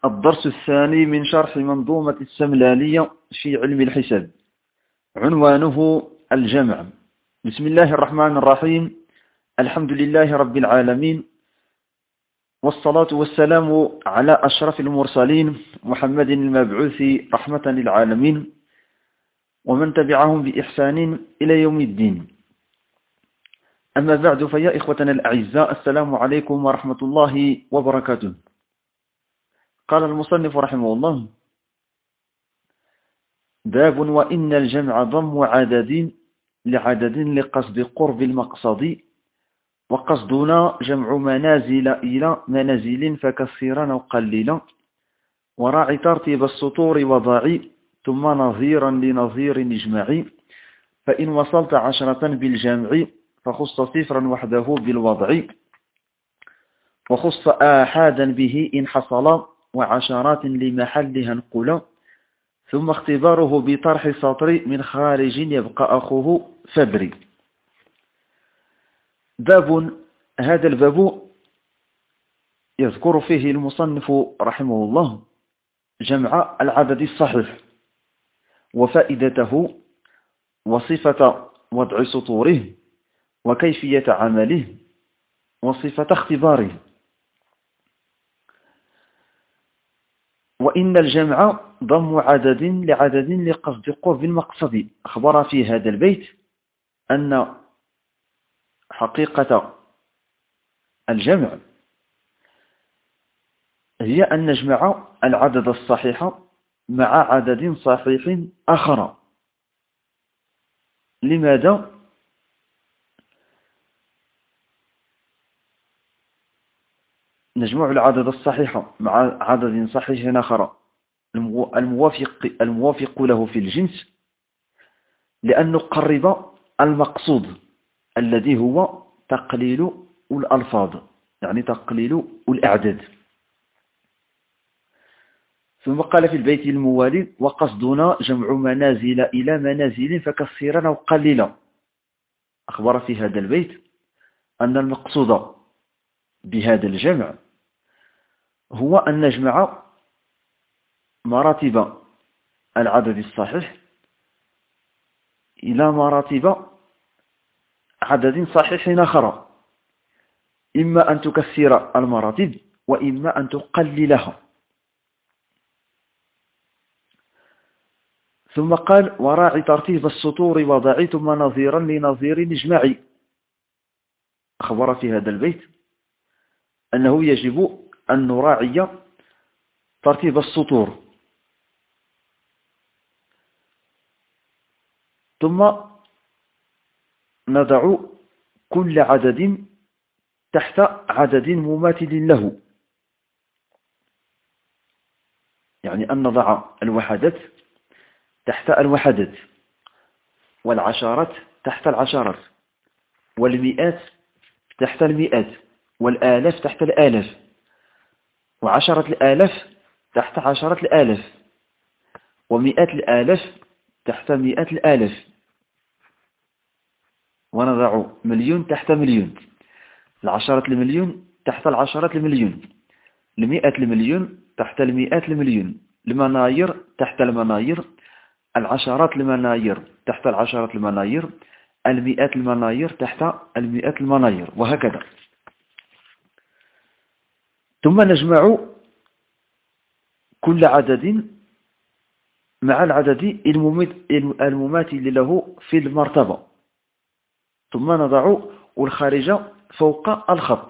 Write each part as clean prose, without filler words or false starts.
الدرس الثاني من شرح منظومة السملانية في علم الحساب، عنوانه الجمع. بسم الله الرحمن الرحيم. الحمد لله رب العالمين، والصلاة والسلام على أشرف المرسلين محمد المبعوث رحمة للعالمين، ومن تبعهم بإحسان إلى يوم الدين. أما بعد، فيا إخوتنا الأعزاء، السلام عليكم ورحمة الله وبركاته. قال المصنف رحمه الله: باب وإن الجمع ضم عدد لعدد لقصد قرب المقصد، وقصدنا جمع منازل إلى منازل فكثيرا أو قليلا، وراعي ترتيب السطور وضعي ثم نظيرا لنظير اجمعي، فإن وصلت 10 بالجمع فخص صفرا وحده بالوضع، وخص آحادا به إن حصل وعشرات لمحلها انقلا، ثم اختباره بطرح سطر من خارج يبقى أخوه فبري. باب، هذا الباب يذكر فيه المصنف رحمه الله جمع العدد الصحيح وفائدته وصفة وضع سطوره وكيفية عمله وصفة اختباره. وإن الجمع ضم عدد لعدد لقصد قرب المقصد. أخبر في هذا البيت أن حقيقة الجمع هي أن نجمع العدد الصحيح مع عدد صحيح آخر. لماذا؟ نجمع العدد الصحيح مع عدد صحيح آخر الموافق له في الجنس، لأن نقرب المقصود الذي هو تقليل الألفاظ، يعني تقليل الأعداد. ثم قال في البيت الموالي: وقصدنا جمع منازل إلى منازل فكثيرا أو قليلا. أخبر في هذا البيت أن المقصود بهذا الجمع هو أن نجمع مراتب العدد الصحيح إلى مراتب عدد صحيح آخر، إما أن تكثر المراتب وإما أن تقللها. ثم قال: وراعي ترتيب السطور وضعي ثم نظيرا لنظير اجمعي. أخبر في هذا البيت أنه يجب أن نراعي ترتيب السطور، ثم نضع كل عدد تحت عدد مماثل له، يعني أن نضع الوحدات تحت الوحدات، والعشرات تحت العشرات، والمئات تحت المئات، والآلاف تحت الآلاف، وعشرة الآلاف تحت عشرة الآلاف، ومئات الآلاف تحت مئات الآلاف، ونضع مليون تحت مليون، العشرة المليون تحت العشرة المليون، المئة المليون تحت المئات المليون، المناير تحت المناير، العشرات المناير تحت العشرات المناير، المئات المناير تحت المئات المناير، وهكذا. ثم نجمع كل عدد مع العدد المماثل له في المرتبة، ثم نضع الخارج فوق الخط.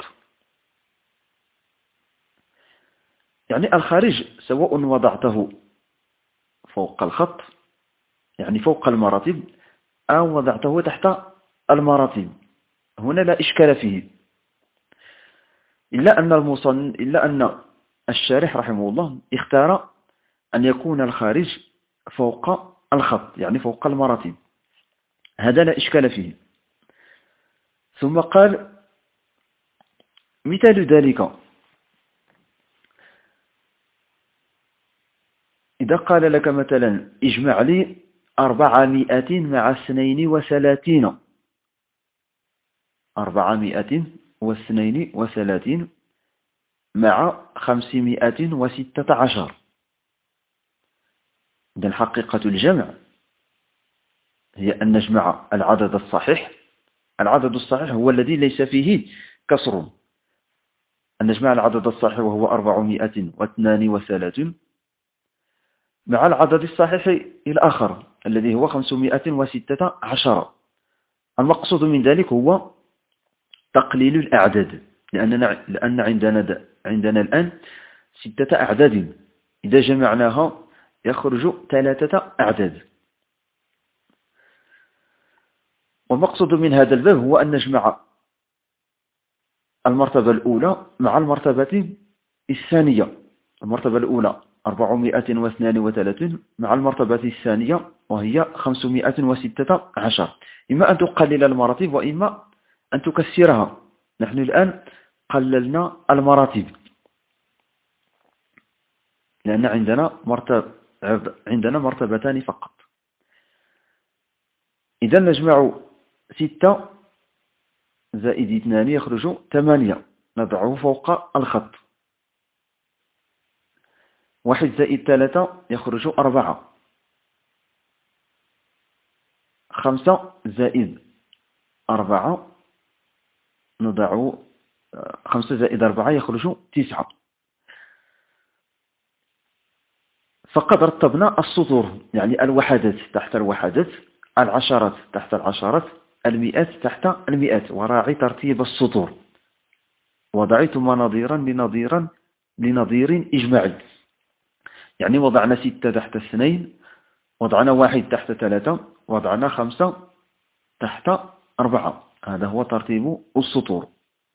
يعني الخارج سواء وضعته فوق الخط، يعني فوق المراتب، أو وضعته تحت المراتب، هنا لا إشكال فيه، إلا أن الشارح رحمه الله اختار أن يكون الخارج فوق الخط، يعني فوق المراتب، هذا لا إشكال فيه. ثم قال: مثال ذلك إذا قال لك مثلا: اجمع لي 400 مع 32، 432 مع 516. إذن حقيقة الجمع هي أن نجمع العدد الصحيح. العدد الصحيح هو الذي ليس فيه كسر. أن نجمع العدد الصحيح وهو 432 مع العدد الصحيح الآخر الذي هو 516. المقصود من ذلك هو تقليل الأعداد، لأن عندنا الآن 6 أعداد، إذا جمعناها يخرج 3 أعداد. والمقصود من هذا الباب هو أن نجمع المرتبة الأولى مع المرتبة الثانية. المرتبة الأولى 432 مع المرتبة الثانية وهي 516. إما أن تقلل المراتب وإما أن تكسرها. نحن الآن قللنا المراتب لأن عندنا مرتبتان فقط. إذا نجمع 6 زائد 2 يخرج 8، نضعه فوق الخط. 1 زائد 3 يخرج 4. 5 زائد 4 نضع 5 زائد 4 يخرج 9. فقد رتبنا السطور، يعني الوحدات تحت الوحدات، العشرات تحت العشرات، المئات تحت المئات، وراعي ترتيب السطور. وضعت مناظيرا لنظير إجماعي، يعني وضعنا 6 تحت 2، وضعنا 1 تحت 3، وضعنا 5 تحت 4. هذا هو ترتيب السطور.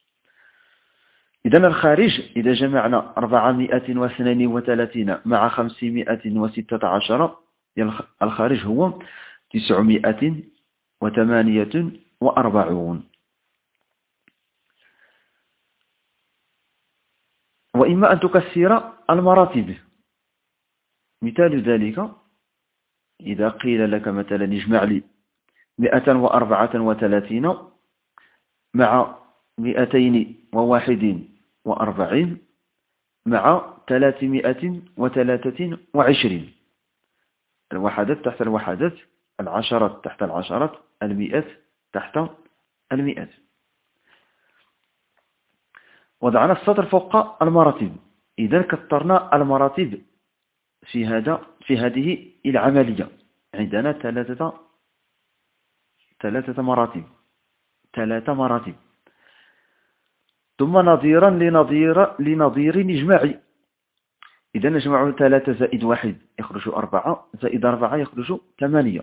إذن الخارج إذا جمعنا 432 مع 516 الخارج هو 948. وإما أن تكسر المراتب. مثال ذلك إذا قيل لك مثلا اجمع لي 234 مع 241 مع 323. الوحدات تحت الوحدات، العشرات تحت العشرات، المئات تحت المئات. وضعنا السطر فوق المراتب. إذا كثرنا المراتب في هذه العملية. عندنا ثلاثة مراتب. ثم نظيرا لنظير إجماعي. إذا نجمع 3 زائد 1 يخرج 4 زائد 4 يخرج 8.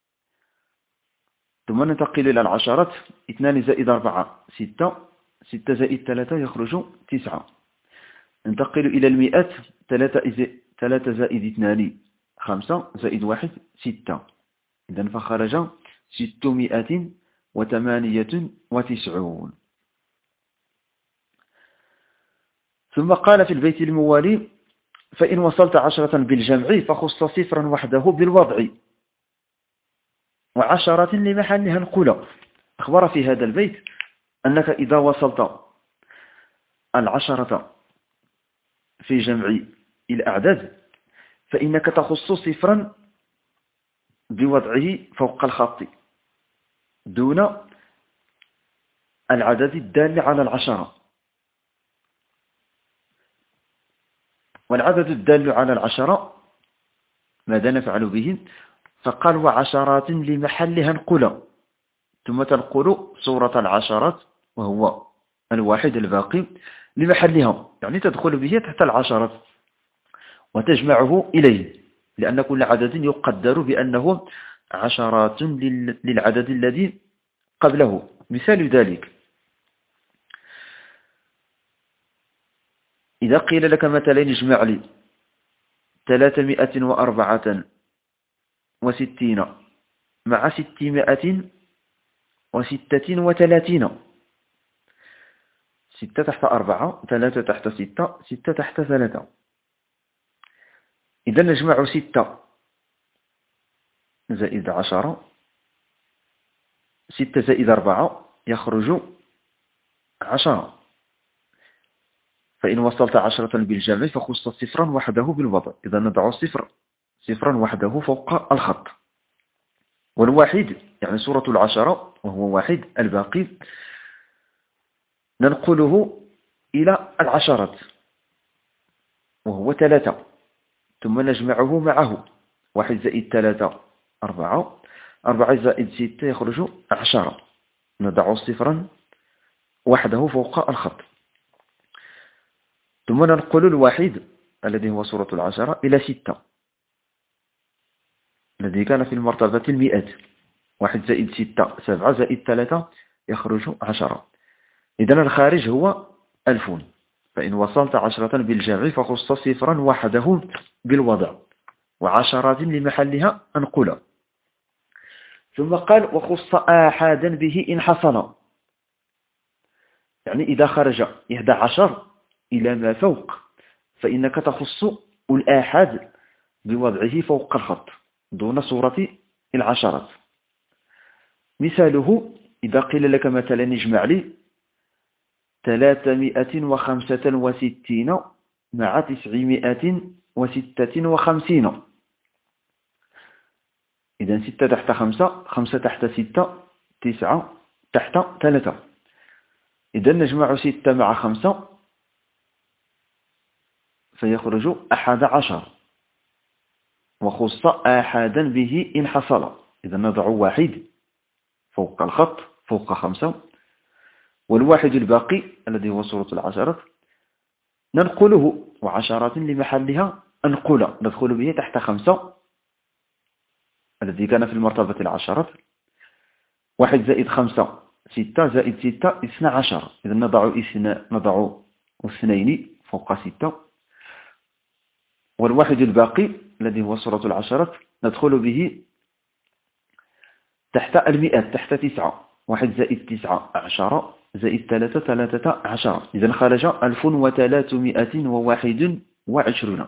ثم ننتقل إلى العشرات. 2 زائد 4 6، 6 زائد 3 يخرج 9. ننتقل إلى المئات. 3 زائد 2 5 زائد 1 6. إذن فخرج 698. ثم قال في البيت الموالي: فإن وصلت 10 بالجمع فخص صفرا وحده بالوضع و10 لمحلها انقلا. أخبر في هذا البيت أنك إذا وصلت 10 في جمع الأعداد فإنك تخص صفرا بوضعه فوق الخط دون العدد الدال على 10. والعدد الدال على 10 ماذا نفعل به؟ فقال: و10 لمحلها انقلا. ثم تنقل صورة العشرات وهو الواحد الباقي لمحلها، يعني تدخل به تحت العشرات وتجمعه إليه، لأن كل عدد يقدر بأنه 10 للعدد الذي قبله. مثال ذلك: إذا قيل لك مثلا اجمع لي 364 مع 636. 6 تحت 4، 3 تحت 6، 6 تحت 3. إذا نجمع 6 زائد 10، 6 زائد 4 يخرج 10. فإن وصلت 10 بالجمع فخص صفرا وحده بالوضع. إذا نضع صفرا وحده فوق الخط. والواحد يعني صورة العشرة وهو واحد، الباقي ننقله إلى العشرات وهو 3، ثم نجمعه معه. 1 زائد 3 4، 4 زائد 6 يخرج 10. نضع صفرا وحده فوق الخط. ثم ننقل الواحد الذي هو صورة العشرة إلى 6 الذي كان في المرتبة 100. 1 زائد 6 7 زائد 3 يخرج 10. إذن الخارج هو 1000. فإن وصلت 10 بالجمع فخص صفرا وحده بالوضع وعشرات لمحلها أنقلا. ثم قال وخص آحادا به إن حصل، يعني إذا خرج 11 إلى ما فوق فإنك تخص الآحاد بوضعه فوق الخط دون صورة العشرات. مثاله إذا قيل لك مثلا اجمع لي 365 مع 956. إذا 6 تحت 5، 5 تحت 6، 9 تحت 3. إذا نجمع 6 مع 5 فيخرج 11 وخص آحادا به إن حصل. إذا نضع واحد فوق الخط فوق 5، والواحد الباقي الذي هو صورة العشرات ننقله وعشرات لمحلها أنقل ندخل به تحت 5 الذي كان في المرتبة العشرات. 1 زائد 5 6 زائد 6 12. إذا نضع 2 فوق 6، والواحد الباقي الذي هو صورة العشرات ندخل به تحت 100 تحت 9. 1 زائد 9 10 زائد 3 13. إذا خرج 1321.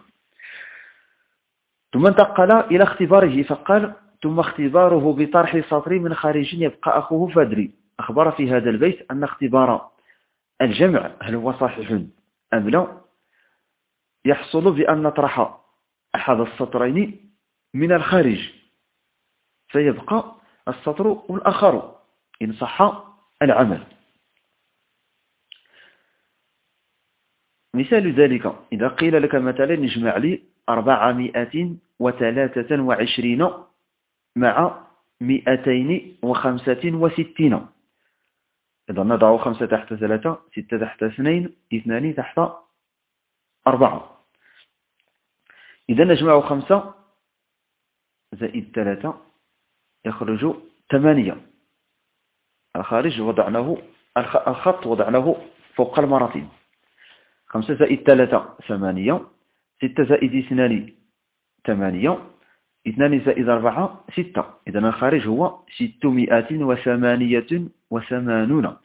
ثم انتقل إلى اختباره فقال ثم اختباره بطرح سطر من خارج يبقى أخوه فدري. أخبر في هذا البيت أن اختبار الجمع هل هو صحيح أم لا يحصل بأن نطرح أحد السطرين من الخارج فيبقى السطر الآخر إن صح العمل. مثال ذلك إذا قيل لك مثلا اجمع لي 423 مع 265. إذا نضع 5 تحت 3 6 تحت 2 2 تحت 4. إذا نجمع 5 زائد 3 يخرج 8. الخارج وضعناه الخط وضعناه فوق المراتب. 5 زائد 3 8، 6 زائد 2 8، 2 زائد 4 6. إذا الخارج هو 688.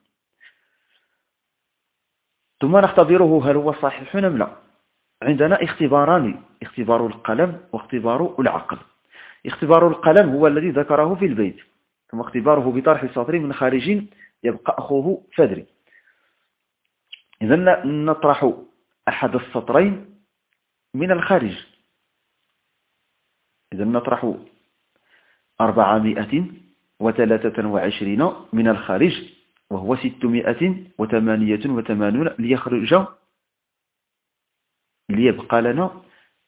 ثم نختبره هل هو صحيح أم لا. عندنا اختباران، اختبار القلم واختبار العقل. اختبار القلم هو الذي ذكره في البيت، ثم اختباره بطرح سطر من خارج يبقى أخوه فدري. إذا نطرح أحد السطرين من الخارج. إذا نطرح 423 من الخارج وهو 688 ليبقى لنا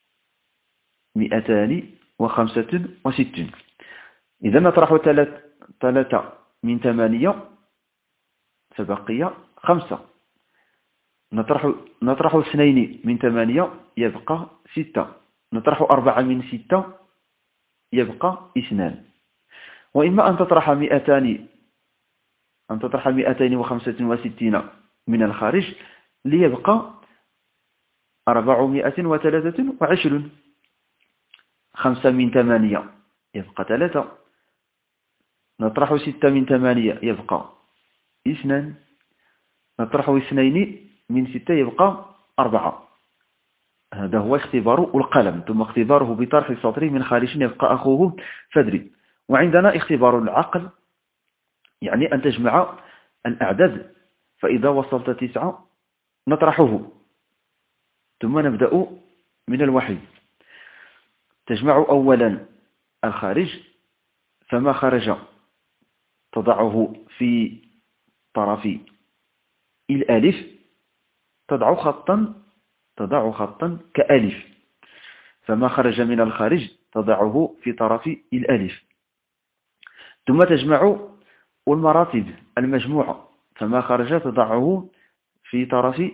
265. إذا نطرح 3 من 8 فبقي 5. نطرح 2 من 8 يبقى 6. نطرح 4 من 6 يبقى 2. وإما أن تطرح 265 من الخارج ليبقى 423. 5 من 8 يبقى 3. نطرح 6 من 8 يبقى 2. نطرح 2 من 6 يبقى 4. هذا هو اختبار القلم. ثم اختباره بطرح سطر من خارج يبقى أخوه فدري. وعندنا اختبار العقل، يعني أن تجمع الأعداد فإذا وصلت 9 نطرحه ثم نبدأ من الوحيد. تجمع أولا الخارج، فما خرج تضعه في طرف الألف، تضع خطا كألف. فما خرج من الخارج تضعه في طرف الألف. ثم تجمع المراتب المجموعة، فما خرج تضعه في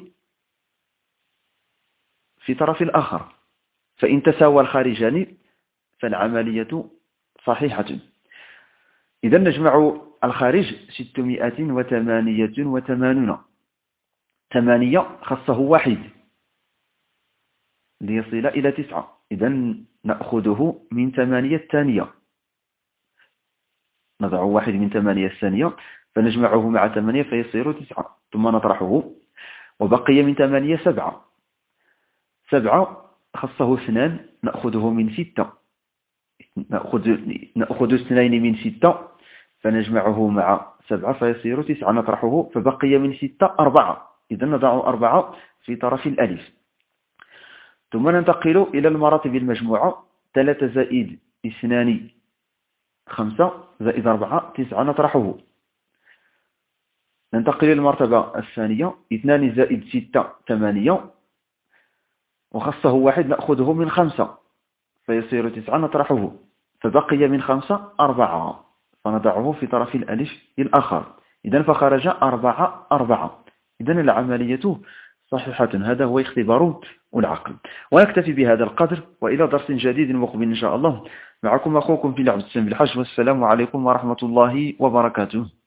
طرف الآخر. فإن تساوى الخارجان فالعملية صحيحة. إذا نجمع الخارج 688. 8 خصه واحد ليصل إلى 9. إذا نأخذه من 8 الثانية، نضع واحد من 8 الثانية فنجمعه مع 8 فيصير 9، ثم نطرحه وبقي من 8 7. 7 خصه 2 نأخذه من 6، نأخذ 2 من 6 فنجمعه مع 7 فيصير 9، نطرحه فبقي من 6 4. إذا نضع 4 في طرف الألف. ثم ننتقل إلى المراتب المجموعة. 3 زائد 2 5 زائد 4 9، نطرحه. ننتقل إلى المرتبة الثانية. 2 زائد 6 8 وخصه واحد نأخذه من 5 فيصير 9، نطرحه فبقي من 5 4 فنضعه في طرف الألف الآخر. إذن فخرج 4 4. إذن العملية صحيحة. هذا هو اختبار العقل. ونكتفي بهذا القدر، وإلى درس جديد مقبل إن شاء الله. معكم أخوكم في لعبة السم بالحج، والسلام عليكم ورحمة الله وبركاته.